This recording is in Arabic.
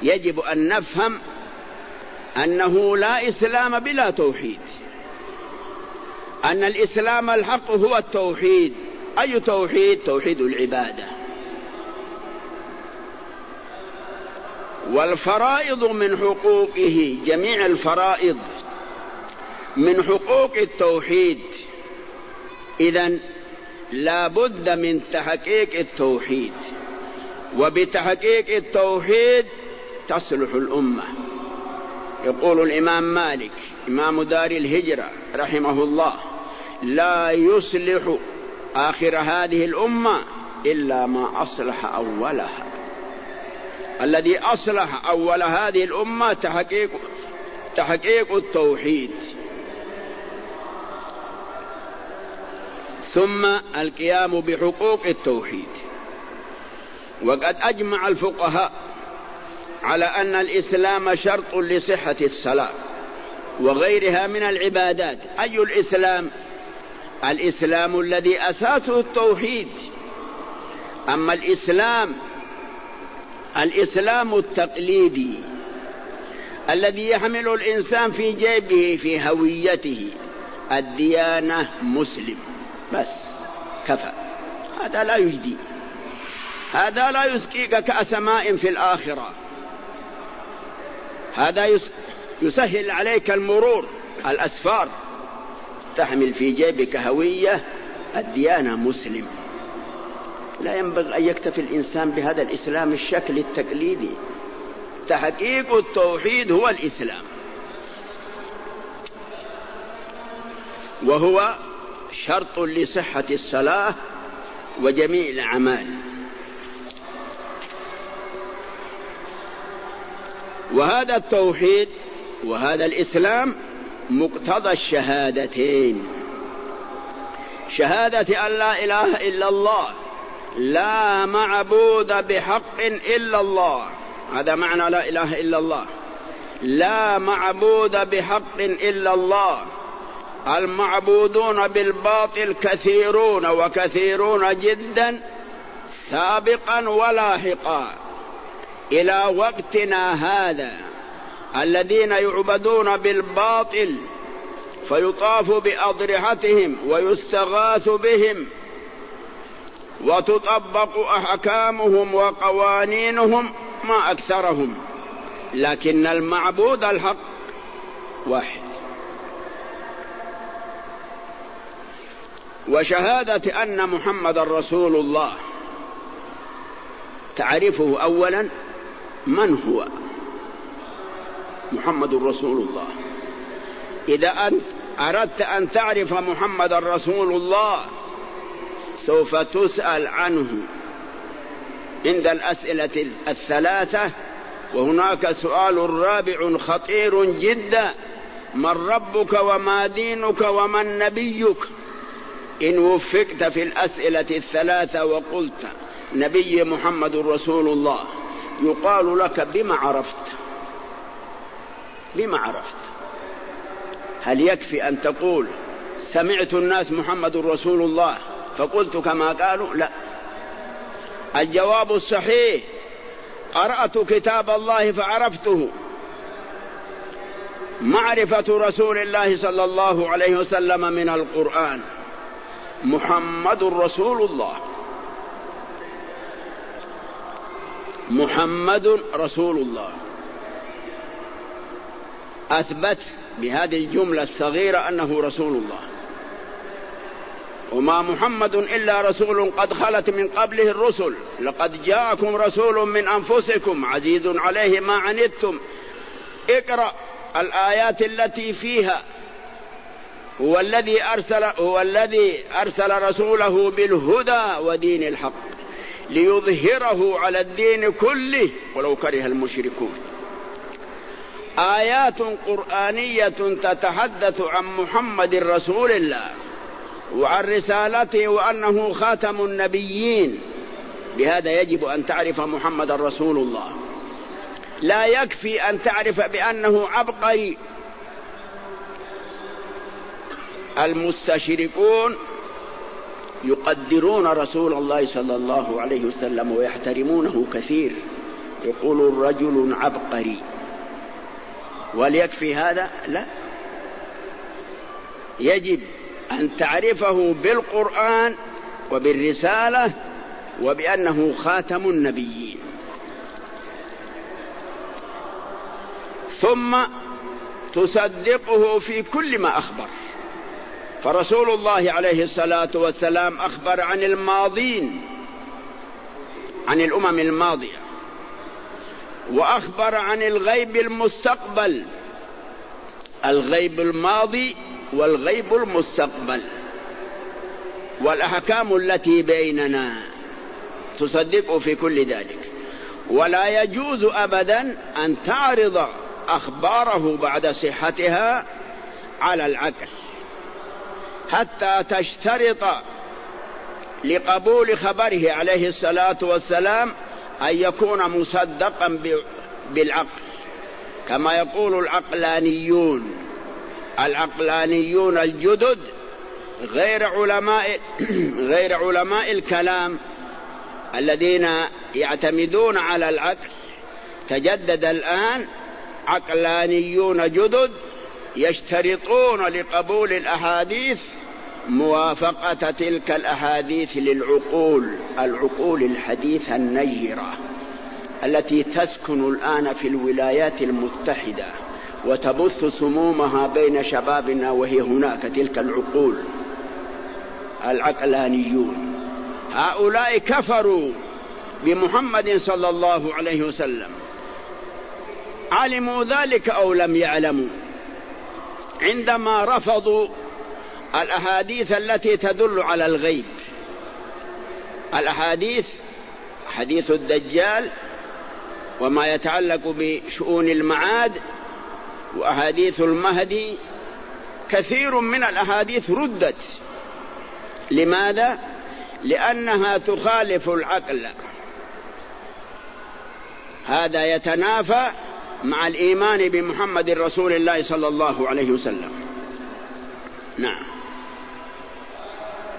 يجب أن نفهم أنه لا إسلام بلا توحيد، أن الإسلام الحق هو التوحيد. أي توحيد؟ توحيد العبادة. والفرائض من حقوقه، جميع الفرائض من حقوق التوحيد. إذن لا بد من تحقيق التوحيد، وبتحقيق التوحيد تصلح الأمة. يقول الإمام مالك إمام دار الهجرة رحمه الله: لا يصلح آخر هذه الأمة إلا ما أصلح أولها. الذي أصلح أول هذه الأمة تحقيق التوحيد، ثم القيام بحقوق التوحيد. وقد أجمع الفقهاء على أن الإسلام شرط لصحة الصلاة وغيرها من العبادات. أي الإسلام؟ الإسلام الذي أساسه التوحيد. أما الإسلام التقليدي الذي يحمل الإنسان في جيبه في هويته الديانة مسلم بس كفى، هذا لا يجدي، هذا لا يسقيك كأس ماء في الآخرة، هذا يسهل عليك المرور الأسفار، تحمل في جيبك هوية الديانة مسلم. لا ينبغي أن يكتفي الإنسان بهذا الإسلام الشكل التقليدي. تحقيق التوحيد هو الإسلام، وهو شرط لصحة الصلاة وجميع الأعمال. وهذا التوحيد وهذا الإسلام مقتضى الشهادتين: شهادة أن لا إله إلا الله، لا معبود بحق إلا الله، هذا معنى لا إله إلا الله. لا معبود بحق إلا الله، المعبودون بالباطل كثيرون وكثيرون جدا سابقا ولاحقا إلى وقتنا هذا، الذين يعبدون بالباطل فيطاف بأضرحتهم ويستغاث بهم وتطبق أحكامهم وقوانينهم ما أكثرهم، لكن المعبود الحق واحد. وشهادة أن محمد رسول الله تعرفه أولا من هو محمد رسول الله. إذا أنت أردت أن تعرف محمد رسول الله سوف تسأل عنه عند الأسئلة الثلاثة، وهناك سؤال رابع خطير جدا: من ربك وما دينك ومن نبيك؟ إن وفقت في الأسئلة الثلاثة وقلت نبي محمد رسول الله، يقال لك بما عرفت؟ بما عرفت؟ هل يكفي أن تقول سمعت الناس محمد رسول الله فقلت كما قالوا؟ لا، الجواب الصحيح قرأت كتاب الله فعرفته. معرفة رسول الله صلى الله عليه وسلم من القرآن: محمد رسول الله، محمد رسول الله. أثبت بهذه الجملة الصغيرة أنه رسول الله. وما محمد إلا رسول قد خلت من قبله الرسل، لقد جاءكم رسول من أنفسكم عزيز عليه ما عنتم. اقرأ الآيات التي فيها: هو الذي أرسل رسوله بالهدى ودين الحق ليظهره على الدين كله ولو كره المشركون. آيات قرآنية تتحدث عن محمد رسول الله وعن رسالته وأنه خاتم النبيين. بهذا يجب أن تعرف محمد رسول الله. لا يكفي أن تعرف بأنه عبقري. المستشرقون يقدرون رسول الله صلى الله عليه وسلم ويحترمونه كثير، يقول رجل عبقري، وليكفي هذا؟ لا، يجب أن تعرفه بالقرآن وبالرسالة وبأنه خاتم النبيين. ثم تصدقه في كل ما أخبر، فرسول الله عليه الصلاة والسلام أخبر عن الماضين، عن الأمم الماضية، وأخبر عن الغيب المستقبل، الغيب الماضي والغيب المستقبل والأحكام التي بيننا، تصدق في كل ذلك. ولا يجوز أبدا أن تعرض أخباره بعد صحتها على العقل، حتى تشترط لقبول خبره عليه الصلاة والسلام أن يكون مصدقا بالعقل، كما يقول العقلانيون الجدد غير علماء الكلام الذين يعتمدون على العقل. تجدد الآن عقلانيون جدد يشترطون لقبول الأحاديث موافقة تلك الأحاديث العقول الحديثة النيرة التي تسكن الآن في الولايات المتحدة وتبث سمومها بين شبابنا، وهي هناك تلك العقول. العقلانيون هؤلاء كفروا بمحمد صلى الله عليه وسلم، علموا ذلك أو لم يعلموا، عندما رفضوا الأحاديث التي تدل على الغيب، الأحاديث حديث الدجال وما يتعلق بشؤون المعاد وأحاديث المهدي، كثير من الأحاديث ردت. لماذا؟ لأنها تخالف العقل، هذا يتنافى مع الإيمان بمحمد رسول الله صلى الله عليه وسلم. نعم.